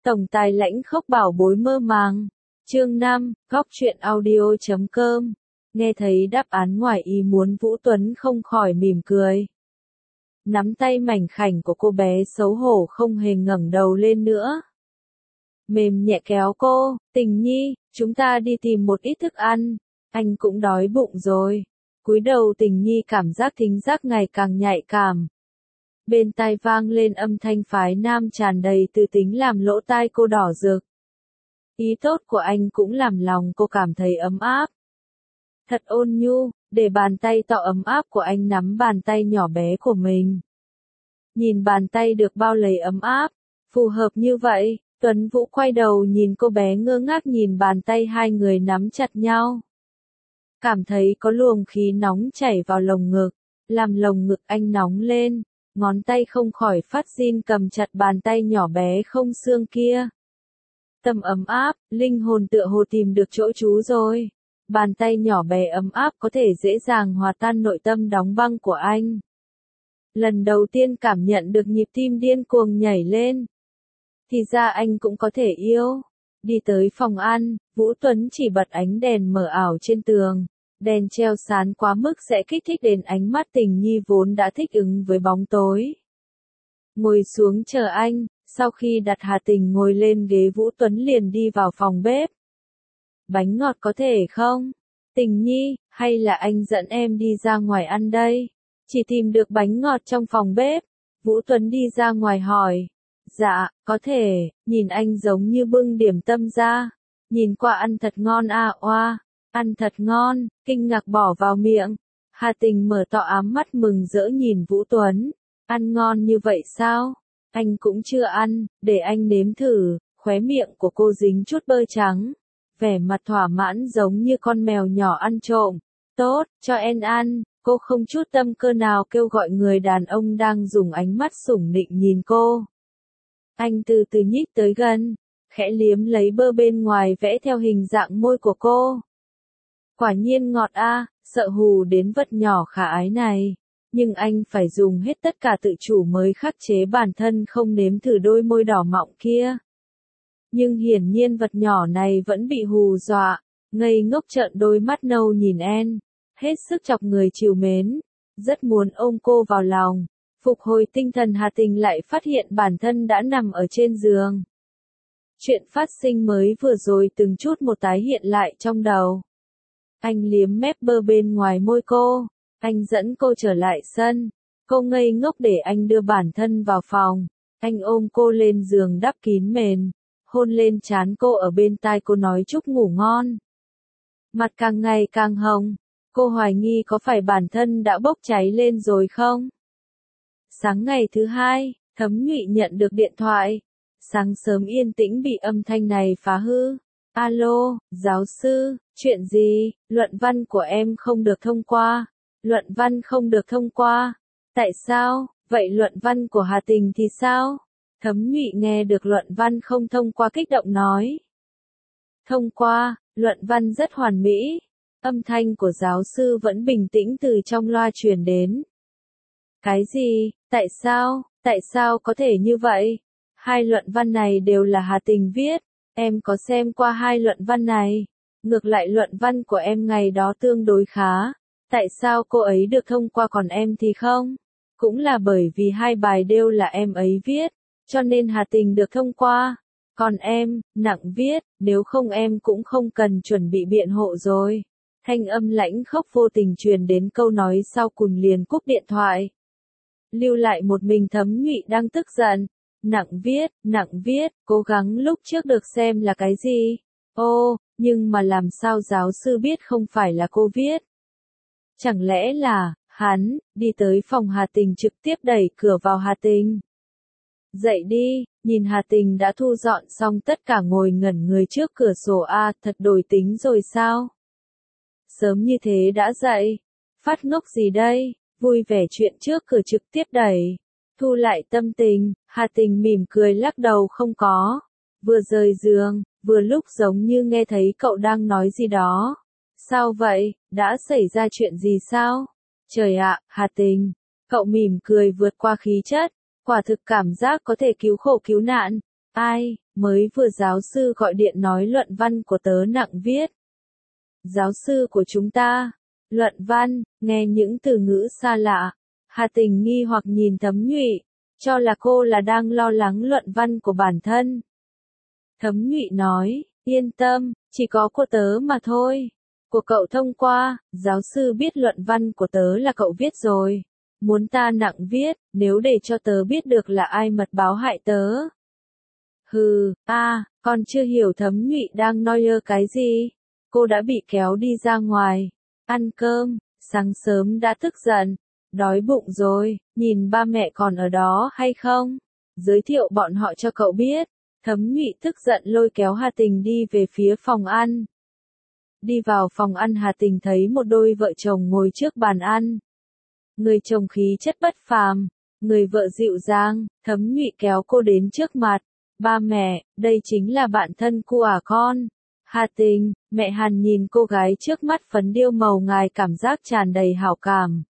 Tổng tài lãnh khốc bảo bối mơ màng. Chương 5, góc truyện audio.com. Nghe thấy đáp án ngoài ý muốn Vũ Tuấn không khỏi mỉm cười. Nắm tay mảnh khảnh của cô bé xấu hổ không hề ngẩng đầu lên nữa. Mềm nhẹ kéo cô, Tình Nhi, chúng ta đi tìm một ít thức ăn, anh cũng đói bụng rồi. Cúi đầu Tình Nhi cảm giác thính giác ngày càng nhạy cảm. Bên tai vang lên âm thanh phái nam tràn đầy tư tính làm lỗ tai cô đỏ rực. Ý tốt của anh cũng làm lòng cô cảm thấy ấm áp. Thật ôn nhu, để bàn tay to ấm áp của anh nắm bàn tay nhỏ bé của mình. Nhìn bàn tay được bao lấy ấm áp, phù hợp như vậy, Tuấn Vũ quay đầu nhìn cô bé ngơ ngác nhìn bàn tay hai người nắm chặt nhau. Cảm thấy có luồng khí nóng chảy vào lồng ngực, làm lồng ngực anh nóng lên, ngón tay không khỏi phát run cầm chặt bàn tay nhỏ bé không xương kia. Tâm ấm áp, linh hồn tựa hồ tìm được chỗ trú rồi. Bàn tay nhỏ bé ấm áp có thể dễ dàng hòa tan nội tâm đóng băng của anh. Lần đầu tiên cảm nhận được nhịp tim điên cuồng nhảy lên. Thì ra anh cũng có thể yêu. Đi tới phòng ăn, Vũ Tuấn chỉ bật ánh đèn mờ ảo trên tường. Đèn treo sáng quá mức sẽ kích thích đến ánh mắt Tình Nhi vốn đã thích ứng với bóng tối. Ngồi xuống chờ anh, sau khi đặt Hà Tình ngồi lên ghế Vũ Tuấn liền đi vào phòng bếp. Bánh ngọt có thể không? Tình Nhi, hay là anh dẫn em đi ra ngoài ăn đây? Chỉ tìm được bánh ngọt trong phòng bếp. Vũ Tuấn đi ra ngoài hỏi. Dạ, có thể, nhìn anh giống như bưng điểm tâm ra. Nhìn qua ăn thật ngon à oa, ăn thật ngon, kinh ngạc bỏ vào miệng. Hà Tình mở to ám mắt mừng rỡ nhìn Vũ Tuấn. Ăn ngon như vậy sao? Anh cũng chưa ăn, để anh nếm thử. Khóe miệng của cô dính chút bơ trắng. Vẻ mặt thỏa mãn giống như con mèo nhỏ ăn trộm. Tốt, cho em ăn. Cô không chút tâm cơ nào kêu gọi người đàn ông đang dùng ánh mắt sủng nịnh nhìn cô. Anh từ từ nhích tới gần, khẽ liếm lấy bơ bên ngoài vẽ theo hình dạng môi của cô. Quả nhiên ngọt a, sợ hù đến vật nhỏ khả ái này. Nhưng anh phải dùng hết tất cả tự chủ mới khắc chế bản thân không nếm thử đôi môi đỏ mọng kia. Nhưng hiển nhiên vật nhỏ này vẫn bị hù dọa, ngây ngốc trợn đôi mắt nâu nhìn en, hết sức chọc người trìu mến, rất muốn ôm cô vào lòng. Phục hồi tinh thần Hà Tình lại phát hiện bản thân đã nằm ở trên giường. Chuyện phát sinh mới vừa rồi từng chút một tái hiện lại trong đầu. Anh liếm mép bơ bên ngoài môi cô, anh dẫn cô trở lại sân, cô ngây ngốc để anh đưa bản thân vào phòng, anh ôm cô lên giường đắp kín mền, hôn lên trán cô ở bên tai cô nói chúc ngủ ngon. Mặt càng ngày càng hồng, cô hoài nghi có phải bản thân đã bốc cháy lên rồi không? Sáng ngày thứ hai, Thấm Nhụy nhận được điện thoại. Sáng sớm yên tĩnh bị âm thanh này phá hư. Alo, giáo sư, chuyện gì? Luận văn của em không được thông qua. Luận văn không được thông qua. Tại sao? Vậy luận văn của Hà Tình thì sao? Thấm Nhụy nghe được luận văn không thông qua kích động nói. Thông qua, luận văn rất hoàn mỹ. Âm thanh của giáo sư vẫn bình tĩnh từ trong loa truyền đến. Cái gì? Tại sao có thể như vậy? Hai luận văn này đều là Hà Tình viết, em có xem qua hai luận văn này. Ngược lại luận văn của em ngày đó tương đối khá, tại sao cô ấy được thông qua còn em thì không? Cũng là bởi vì hai bài đều là em ấy viết, cho nên Hà Tình được thông qua. Còn em, nặng viết, nếu không em cũng không cần chuẩn bị biện hộ rồi. Thanh âm lãnh khốc vô tình truyền đến câu nói sau cùng liền cúp điện thoại. Lưu lại một mình Thấm Nhụy đang tức giận. Nặng viết, cố gắng lúc trước được xem là cái gì? Ô, nhưng mà làm sao giáo sư biết không phải là cô viết? Chẳng lẽ là, hắn, đi tới phòng Hà Tình trực tiếp đẩy cửa vào Hà Tình. Dậy đi, nhìn Hà Tình đã thu dọn xong tất cả ngồi ngẩn người trước cửa sổ a, thật đổi tính rồi sao? Sớm như thế đã dậy, phát ngốc gì đây? Vui vẻ chuyện trước cửa trực tiếp đẩy. Thu lại tâm tình, Hà Tình mỉm cười lắc đầu không có. Vừa rời giường, vừa lúc giống như nghe thấy cậu đang nói gì đó. Sao vậy, đã xảy ra chuyện gì sao? Trời ạ, Hà Tình. Cậu mỉm cười vượt qua khí chất. Quả thực cảm giác có thể cứu khổ cứu nạn. Ai, mới vừa giáo sư gọi điện nói luận văn của tớ nặng viết. Giáo sư của chúng ta, luận văn, nghe những từ ngữ xa lạ. Hà Tình nghi hoặc nhìn Thấm Nhụy, cho là cô là đang lo lắng luận văn của bản thân. Thấm Nhụy nói, yên tâm, chỉ có của tớ mà thôi. Của cậu thông qua, giáo sư biết luận văn của tớ là cậu viết rồi. Muốn ta nặng viết, nếu để cho tớ biết được là ai mật báo hại tớ. Hừ, con chưa hiểu Thấm Nhụy đang nói cái gì. Cô đã bị kéo đi ra ngoài, ăn cơm, sáng sớm đã tức giận, đói bụng rồi, nhìn ba mẹ còn ở đó hay không? Giới thiệu bọn họ cho cậu biết. Thấm Nhụy tức giận lôi kéo Hà Tình đi về phía phòng ăn. Đi vào phòng ăn Hà Tình thấy một đôi vợ chồng ngồi trước bàn ăn. Người chồng khí chất bất phàm, người vợ dịu dàng, Thấm Nhụy kéo cô đến trước mặt. Ba mẹ, đây chính là bạn thân của con. Hà Tình, mẹ Hàn nhìn cô gái trước mắt phấn điêu màu ngài cảm giác tràn đầy hảo cảm.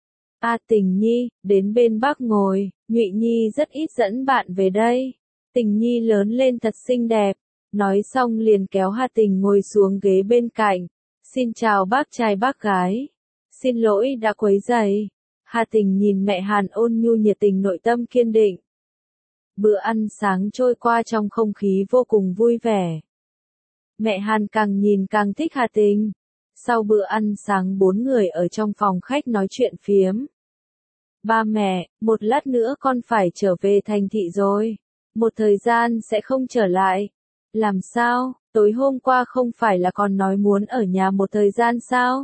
Tình Nhi, đến bên bác ngồi, Nhụy Nhi rất ít dẫn bạn về đây. Tình Nhi lớn lên thật xinh đẹp. Nói xong liền kéo Hà Tình ngồi xuống ghế bên cạnh. Xin chào bác trai bác gái. Xin lỗi đã quấy rầy. Hà Tình nhìn mẹ Hàn ôn nhu nhiệt tình nội tâm kiên định. Bữa ăn sáng trôi qua trong không khí vô cùng vui vẻ. Mẹ Hàn càng nhìn càng thích Hà Tình. Sau bữa ăn sáng 4 người ở trong phòng khách nói chuyện phiếm. Ba mẹ, một lát nữa con phải trở về thành thị rồi. Một thời gian sẽ không trở lại. Làm sao, tối hôm qua không phải là con nói muốn ở nhà một thời gian sao?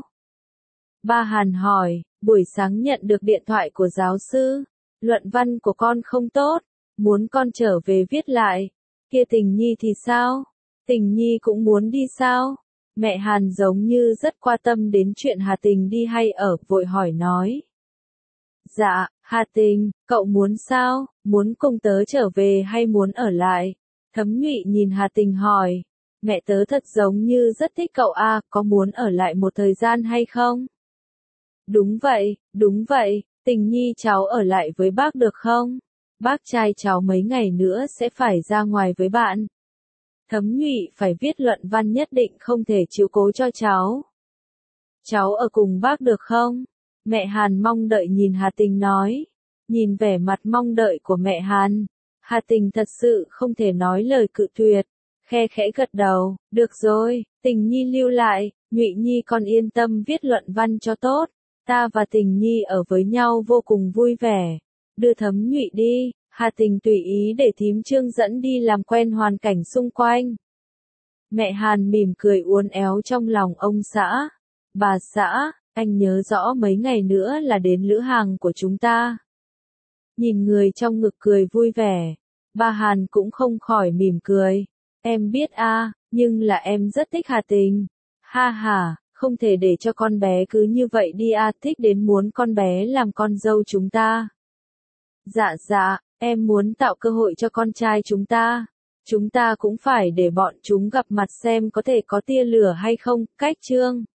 Ba Hàn hỏi, buổi sáng nhận được điện thoại của giáo sư. Luận văn của con không tốt, muốn con trở về viết lại. Kia Tình Nhi thì sao? Tình Nhi cũng muốn đi sao? Mẹ Hàn giống như rất quan tâm đến chuyện Hà Tình đi hay ở, vội hỏi nói. Dạ, Hà Tình, cậu muốn sao? Muốn cùng tớ trở về hay muốn ở lại? Thấm Nhụy nhìn Hà Tình hỏi. Mẹ tớ thật giống như rất thích cậu có muốn ở lại một thời gian hay không? Đúng vậy, Tình Nhi cháu ở lại với bác được không? Bác trai cháu mấy ngày nữa sẽ phải ra ngoài với bạn. Thấm Nhụy phải viết luận văn nhất định không thể chiếu cố cho cháu. Cháu ở cùng bác được không? Mẹ Hàn mong đợi nhìn Hà Tình nói. Nhìn vẻ mặt mong đợi của mẹ Hàn, Hà Tình thật sự không thể nói lời cự tuyệt. Khe khẽ gật đầu, được rồi, Tình Nhi lưu lại, Nhụy Nhi con yên tâm viết luận văn cho tốt. Ta và Tình Nhi ở với nhau vô cùng vui vẻ. Đưa Thấm Nhụy đi. Hà Tình tùy ý để thím Trương dẫn đi làm quen hoàn cảnh xung quanh. Mẹ Hàn mỉm cười uốn éo trong lòng ông xã. Bà xã, anh nhớ rõ mấy ngày nữa là đến lữ hàng của chúng ta. Nhìn người trong ngực cười vui vẻ. Bà Hàn cũng không khỏi mỉm cười. Em biết nhưng là em rất thích Hà Tình. Ha ha, không thể để cho con bé cứ như vậy đi thích đến muốn con bé làm con dâu chúng ta. Dạ, em muốn tạo cơ hội cho con trai chúng ta. Chúng ta cũng phải để bọn chúng gặp mặt xem có thể có tia lửa hay không, cách Trương.